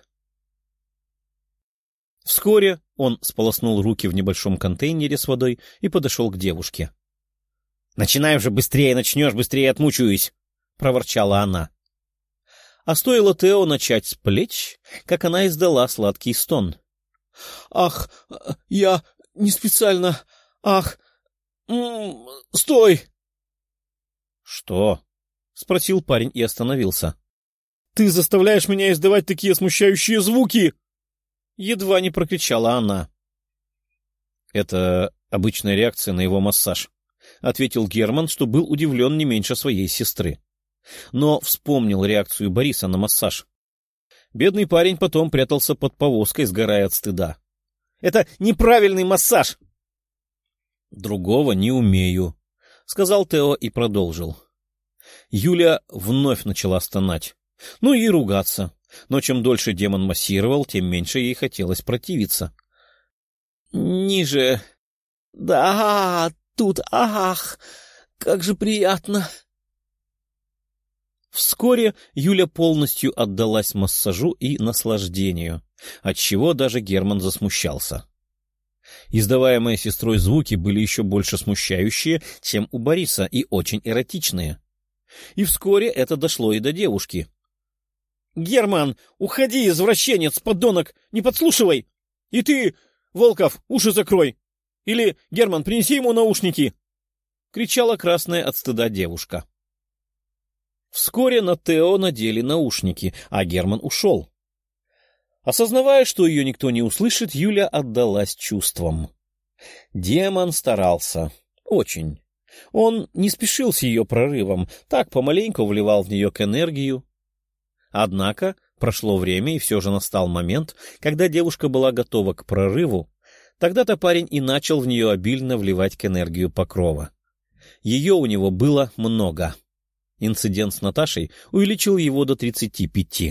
Speaker 1: Вскоре он сполоснул руки в небольшом контейнере с водой и подошел к девушке. — Начинай уже быстрее, начнешь, быстрее отмучаюсь! — проворчала она. А стоило Тео начать с плеч, как она издала сладкий стон. — Ах, я не специально! Ах! Стой! — Что? — спросил парень и остановился. — Ты заставляешь меня издавать такие смущающие звуки! Едва не прокричала она. — Это обычная реакция на его массаж, — ответил Герман, что был удивлен не меньше своей сестры. Но вспомнил реакцию Бориса на массаж. Бедный парень потом прятался под повозкой, сгорая от стыда. — Это неправильный массаж! Другого не умею, — сказал Тео и продолжил. Юля вновь начала стонать. Ну и ругаться. Но чем дольше демон массировал, тем меньше ей хотелось противиться. — Ниже. Да, тут, ах, как же приятно. Вскоре Юля полностью отдалась массажу и наслаждению, отчего даже Герман засмущался. Издаваемые сестрой звуки были еще больше смущающие, чем у Бориса, и очень эротичные. И вскоре это дошло и до девушки. — Герман, уходи, извращенец, подонок, не подслушивай! И ты, Волков, уши закрой! Или, Герман, принеси ему наушники! — кричала красная от стыда девушка. Вскоре на Тео надели наушники, а Герман ушел. Осознавая, что ее никто не услышит, Юля отдалась чувствам. Демон старался. Очень. Он не спешил с ее прорывом, так помаленьку вливал в нее энергию. Однако прошло время, и все же настал момент, когда девушка была готова к прорыву. Тогда-то парень и начал в нее обильно вливать энергию покрова. Ее у него было много. Инцидент с Наташей увеличил его до 35.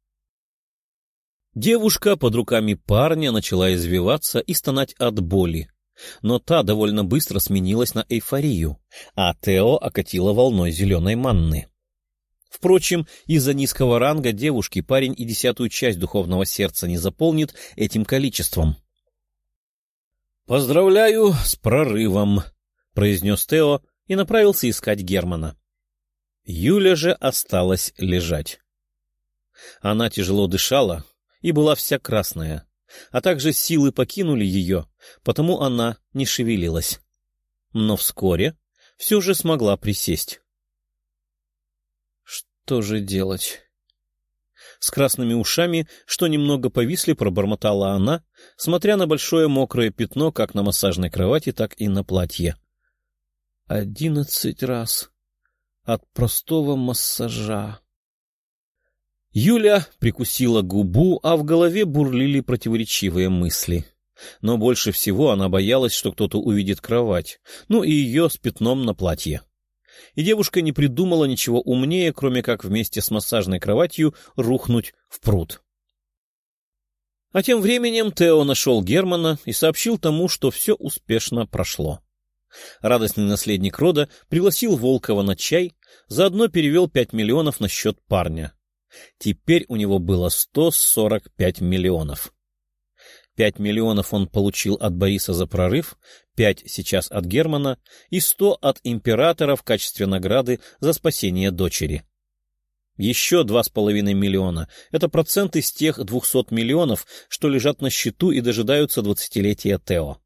Speaker 1: Девушка под руками парня начала извиваться и стонать от боли. Но та довольно быстро сменилась на эйфорию, а Тео окатила волной зеленой манны. Впрочем, из-за низкого ранга девушки парень и 10-ю часть духовного сердца не заполнит этим количеством. «Поздравляю с прорывом», — произнес Тео и направился искать Германа. Юля же осталась лежать. Она тяжело дышала и была вся красная, а также силы покинули ее, потому она не шевелилась. Но вскоре все же смогла присесть. Что же делать? С красными ушами, что немного повисли, пробормотала она, смотря на большое мокрое пятно как на массажной кровати, так и на платье. 11 раз от простого массажа. Юля прикусила губу, а в голове бурлили противоречивые мысли. Но больше всего она боялась, что кто-то увидит кровать, ну и ее с пятном на платье. И девушка не придумала ничего умнее, кроме как вместе с массажной кроватью рухнуть в пруд. А тем временем Тео нашел Германа и сообщил тому, что все успешно прошло. Радостный наследник рода пригласил Волкова на чай, заодно перевел 5 миллионов на счет парня. Теперь у него было 145 миллионов. 5 миллионов он получил от Бориса за прорыв, 5 сейчас от Германа и 100 от императора в качестве награды за спасение дочери. Еще 2,5 миллиона — это процент из тех 200 миллионов, что лежат на счету и дожидаются 20-летия Тео.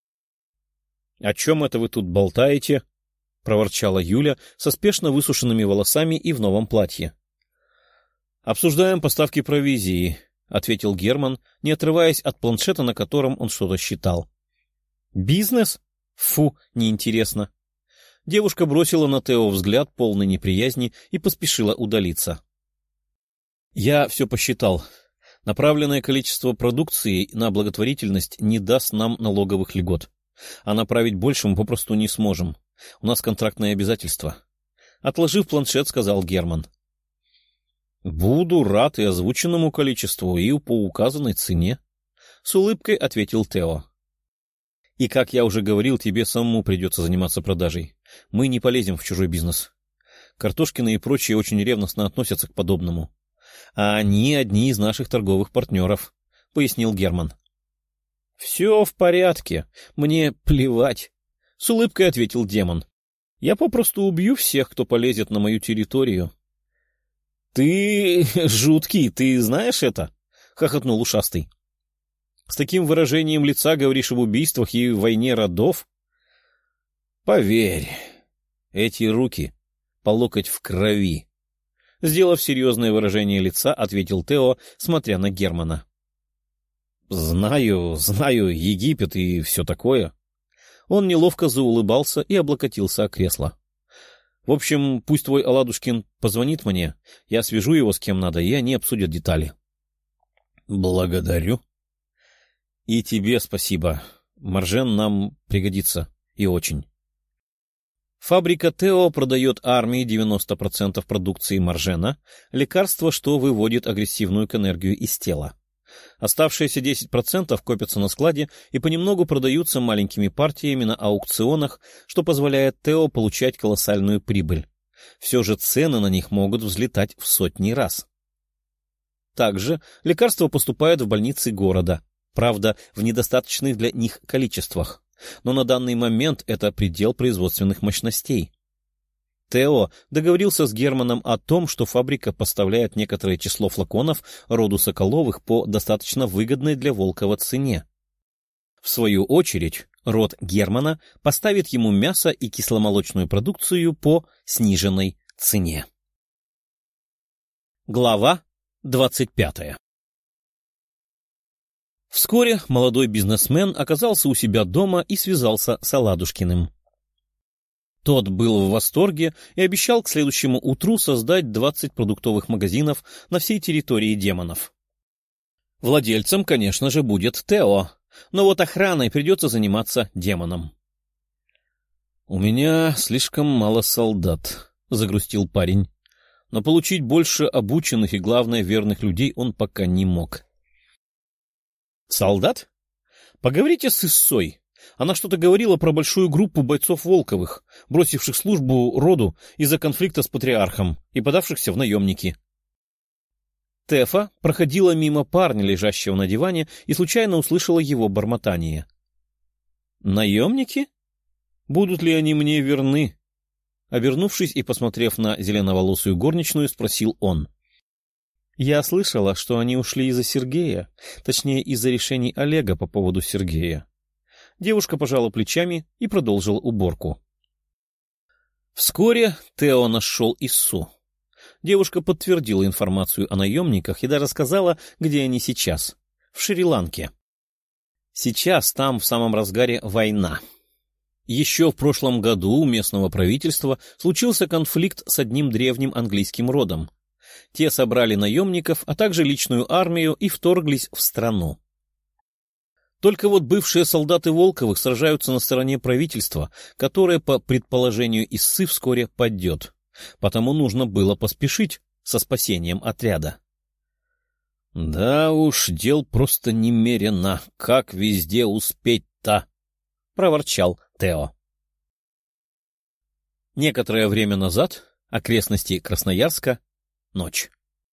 Speaker 1: — О чем это вы тут болтаете? — проворчала Юля со спешно высушенными волосами и в новом платье. — Обсуждаем поставки провизии, — ответил Герман, не отрываясь от планшета, на котором он что-то считал. — Бизнес? Фу, неинтересно. Девушка бросила на Тео взгляд полной неприязни и поспешила удалиться. — Я все посчитал. Направленное количество продукции на благотворительность не даст нам налоговых льгот. А направить больше мы попросту не сможем. У нас контрактные обязательства. Отложив планшет, сказал Герман. — Буду рад и озвученному количеству, и по указанной цене. С улыбкой ответил Тео. — И, как я уже говорил, тебе самому придется заниматься продажей. Мы не полезем в чужой бизнес. Картошкины и прочие очень ревностно относятся к подобному. А они одни из наших торговых партнеров, — пояснил Герман. — Все в порядке, мне плевать, — с улыбкой ответил демон. — Я попросту убью всех, кто полезет на мою территорию. — Ты жуткий, ты знаешь это? — хохотнул ушастый. — С таким выражением лица говоришь об убийствах и войне родов? — Поверь, эти руки по локоть в крови. Сделав серьезное выражение лица, ответил Тео, смотря на Германа. — Знаю, Египет и все такое. Он неловко заулыбался и облокотился о кресло. — В общем, пусть твой Аладушкин позвонит мне, я свяжу его с кем надо, и они обсудят детали. — Благодарю. — И тебе спасибо. Маржен нам пригодится. И очень. Фабрика Тео продает армии 90% продукции Маржена, лекарство, что выводит агрессивную энергию из тела. Оставшиеся 10% копятся на складе и понемногу продаются маленькими партиями на аукционах, что позволяет Тео получать колоссальную прибыль. Все же цены на них могут взлетать в сотни раз. Также лекарства поступают в больницы города, правда, в недостаточных для них количествах, но на данный момент это предел производственных мощностей. Тео договорился с Германом о том, что фабрика поставляет некоторое число флаконов роду Соколовых по достаточно выгодной для Волкова цене. В свою очередь, род Германа поставит ему мясо и кисломолочную продукцию по сниженной цене. Глава 25. Вскоре молодой бизнесмен оказался у себя дома и связался с Аладушкиным. Тот был в восторге и обещал к следующему утру создать 20 продуктовых магазинов на всей территории демонов. Владельцем, конечно же, будет Тео, но вот охраной придется заниматься демоном. — У меня слишком мало солдат, — загрустил парень, но получить больше обученных и, главное, верных людей он пока не мог. — Солдат? Поговорите с Иссой. Она что-то говорила про большую группу бойцов Волковых, бросивших службу роду из-за конфликта с патриархом и подавшихся в наемники. Тефа проходила мимо парня, лежащего на диване, и случайно услышала его бормотание. «Наемники? Будут ли они мне верны?» Обернувшись и посмотрев на зеленоволосую горничную, спросил он. «Я слышала, что они ушли из-за Сергея, точнее, из-за решений Олега по поводу Сергея». Девушка пожала плечами и продолжила уборку. Вскоре Тео нашел Иссу. Девушка подтвердила информацию о наемниках и даже сказала, где они сейчас. В Шри-Ланке. Сейчас там в самом разгаре война. Еще в прошлом году у местного правительства случился конфликт с одним древним английским родом. Те собрали наемников, а также личную армию и вторглись в страну. Только вот бывшие солдаты Волковых сражаются на стороне правительства, которое, по предположению Иссы, вскоре падет. Потому нужно было поспешить со спасением отряда. — Да уж, дел просто немерено. Как везде успеть-то? — проворчал Тео. Некоторое время назад, окрестности Красноярска, ночь.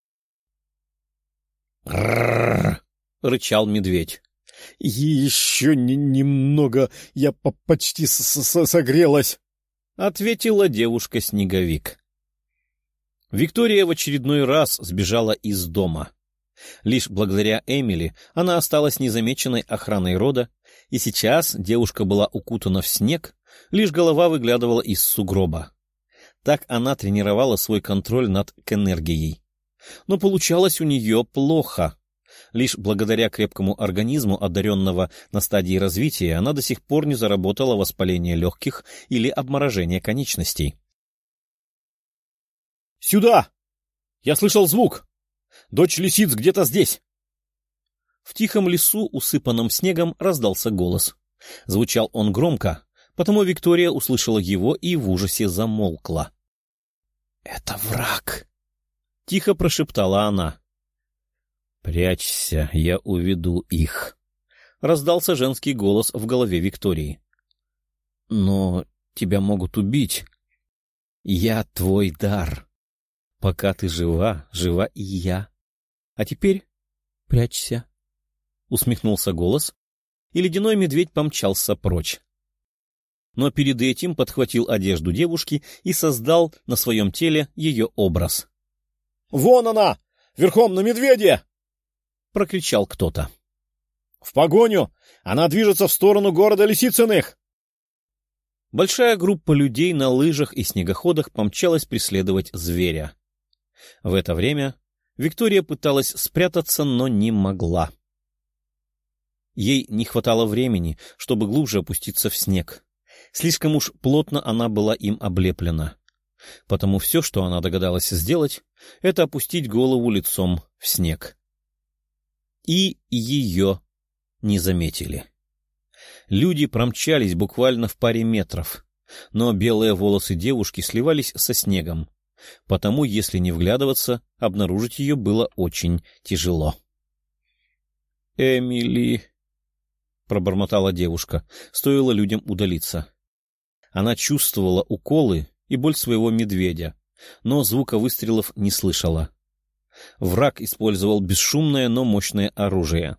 Speaker 1: «Ррррр!» — рычал медведь.
Speaker 4: «Еще немного, я почти согрелась», —
Speaker 1: ответила девушка-снеговик. Виктория в очередной раз сбежала из дома. Лишь благодаря Эмили она осталась незамеченной охраной рода, и сейчас девушка была укутана в снег, лишь голова выглядывала из сугроба. Так она тренировала свой контроль над энергией. Но получалось у нее плохо. Лишь благодаря крепкому организму, одаренного на стадии развития, она до сих пор не заработала воспаление легких или обморожение конечностей.
Speaker 4: «Сюда! Я слышал звук! Дочь лисиц где-то здесь!»
Speaker 1: В тихом лесу, усыпанном снегом, раздался голос. Звучал он громко, потому Виктория услышала его и в ужасе замолкла. «Это враг!» — тихо прошептала она. «Прячься, я уведу их», — раздался женский голос в голове Виктории. «Но тебя могут убить. Я твой дар. Пока ты жива, жива и я. А теперь прячься», — усмехнулся голос, и ледяной медведь помчался прочь. Но перед этим подхватил одежду девушки и создал на своем теле ее образ.
Speaker 4: «Вон она! Верхом на медведе!»
Speaker 1: — прокричал кто-то.
Speaker 4: «В погоню! Она движется в сторону города Лисицыных!»
Speaker 1: Большая группа людей на лыжах и снегоходах помчалась преследовать зверя. В это время Виктория пыталась спрятаться, но не могла. Ей не хватало времени, чтобы глубже опуститься в снег. Слишком уж плотно она была им облеплена. Потому все, что она догадалась сделать, это опустить голову лицом в снег. И ее не заметили. Люди промчались буквально в паре метров, но белые волосы девушки сливались со снегом, потому, если не вглядываться, обнаружить ее было очень тяжело. «Эмили», — пробормотала девушка, стоило людям удалиться. Она чувствовала уколы и боль своего медведя, но звука выстрелов не слышала. Враг использовал бесшумное, но мощное оружие.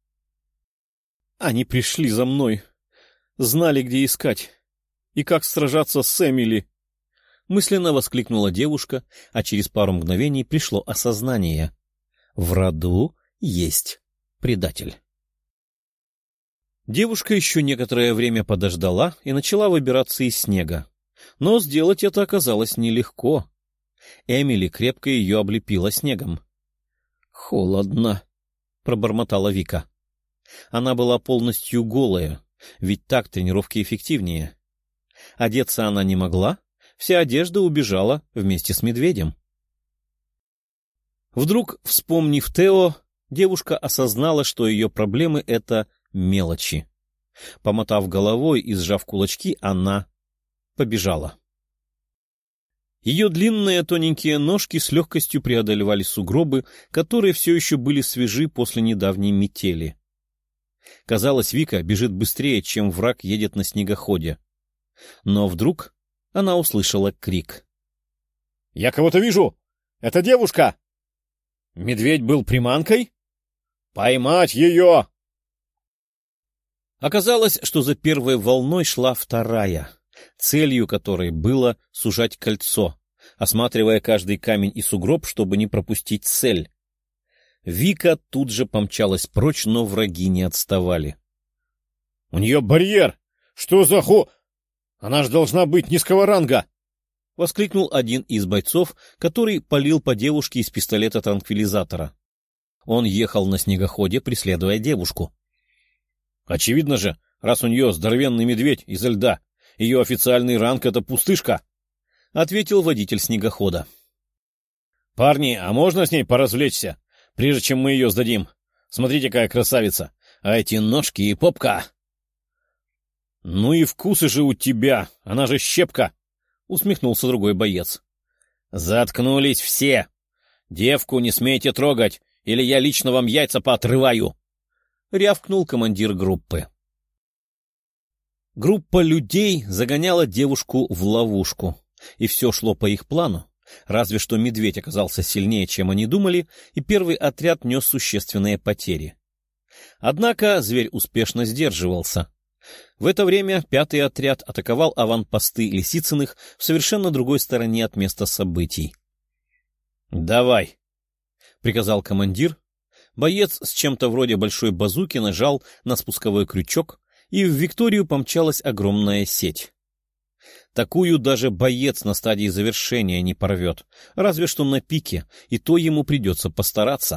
Speaker 1: «Они пришли за мной, знали, где искать и как сражаться с Эмили», — мысленно воскликнула девушка, а через пару мгновений пришло осознание. В роду есть предатель. Девушка еще некоторое время подождала и начала выбираться из снега. Но сделать это оказалось нелегко. Эмили крепко ее облепила снегом. «Холодно», — пробормотала Вика. Она была полностью голая, ведь так тренировки эффективнее. Одеться она не могла, вся одежда убежала вместе с медведем. Вдруг, вспомнив Тео, девушка осознала, что ее проблемы — это мелочи. Помотав головой и сжав кулачки, она побежала. Ее длинные тоненькие ножки с легкостью преодолевали сугробы, которые все еще были свежи после недавней метели. Казалось, Вика бежит быстрее, чем враг едет на снегоходе. Но вдруг она услышала крик.
Speaker 4: «Я кого-то вижу! Это девушка!» «Медведь был приманкой? Поймать ее!»
Speaker 1: Оказалось, что за первой волной шла вторая, целью которой было сужать кольцо, осматривая каждый камень и сугроб, чтобы не пропустить цель. Вика тут же помчалась прочь, но враги не отставали.
Speaker 4: «У нее барьер! Что за Она ж должна быть низкого ранга!»
Speaker 1: — воскликнул один из бойцов, который палил по девушке из пистолета-транквилизатора. Он ехал на снегоходе, преследуя девушку.
Speaker 4: «Очевидно же, раз у нее здоровенный медведь изо льда, ее официальный ранг — это пустышка»,
Speaker 1: — ответил водитель снегохода.
Speaker 4: «Парни, а можно с ней поразвлечься, прежде чем мы ее сдадим? Смотрите, какая красавица! А эти ножки и попка!» «Ну и вкусы же у тебя! Она же щепка!» — усмехнулся другой боец. «Заткнулись все! Девку не смейте трогать, или я лично вам яйца поотрываю!» — рявкнул командир группы.
Speaker 1: Группа людей загоняла девушку в ловушку, и все шло по их плану, разве что медведь оказался сильнее, чем они думали, и первый отряд нес существенные потери. Однако зверь успешно сдерживался. В это время пятый отряд атаковал аванпосты Лисицыных в совершенно другой стороне от места событий.
Speaker 4: «Давай!»
Speaker 1: — приказал командир. Боец с чем-то вроде большой базуки нажал на спусковой крючок, и в Викторию помчалась огромная сеть. Такую даже боец на стадии завершения не порвет, разве что на пике, и то ему придется постараться.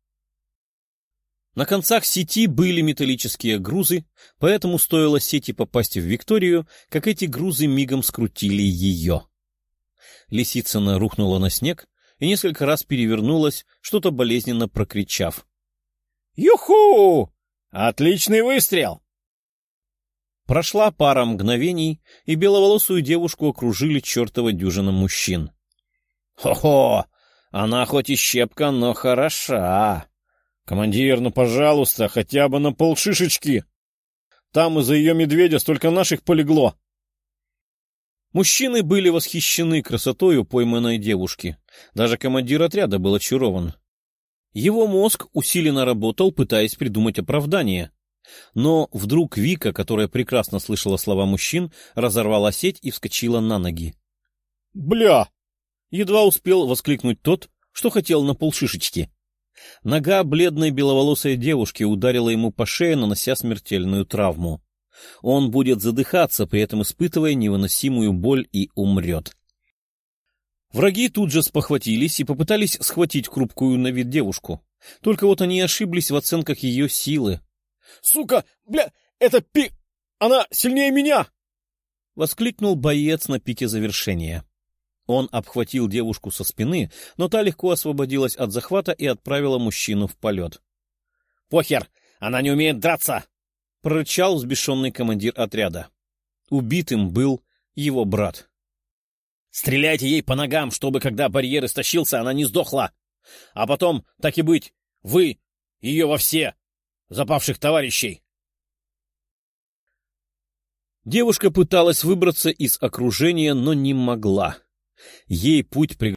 Speaker 1: На концах сети были металлические грузы, поэтому стоило сети попасть в Викторию, как эти грузы мигом скрутили ее. Лисицына рухнула на снег и несколько раз перевернулась, что-то болезненно прокричав.
Speaker 4: «Юху! Отличный выстрел!»
Speaker 1: Прошла пара мгновений, и беловолосую девушку окружили чертова дюжина мужчин.
Speaker 4: «Хо-хо! Она хоть и щепка, но хороша! Командир, ну, пожалуйста, хотя бы на полшишечки! Там из-за ее медведя столько наших полегло!»
Speaker 1: Мужчины были восхищены красотою пойманной девушки. Даже командир отряда был очарован. Его мозг усиленно работал, пытаясь придумать оправдание. Но вдруг Вика, которая прекрасно слышала слова мужчин, разорвала сеть и вскочила на ноги.
Speaker 4: «Бля!»
Speaker 1: — едва успел воскликнуть тот, что хотел на полшишечки. Нога бледной беловолосой девушки ударила ему по шее, нанося смертельную травму. Он будет задыхаться, при этом испытывая невыносимую боль, и умрет. Враги тут же спохватились и попытались схватить хрупкую на вид девушку. Только вот они ошиблись в оценках ее силы.
Speaker 4: «Сука! Бля! Это Она сильнее меня!»
Speaker 1: — воскликнул боец на пике завершения. Он обхватил девушку со спины, но та легко освободилась от захвата и отправила мужчину в полет.
Speaker 4: «Похер! Она не умеет драться!»
Speaker 1: — прорычал взбешенный командир отряда. Убитым был его брат.
Speaker 4: «Стреляйте ей по ногам, чтобы, когда барьер истощился, она не сдохла. А потом, так и быть, вы ее во все запавших товарищей!»
Speaker 1: Девушка пыталась выбраться из окружения, но не могла. Ей путь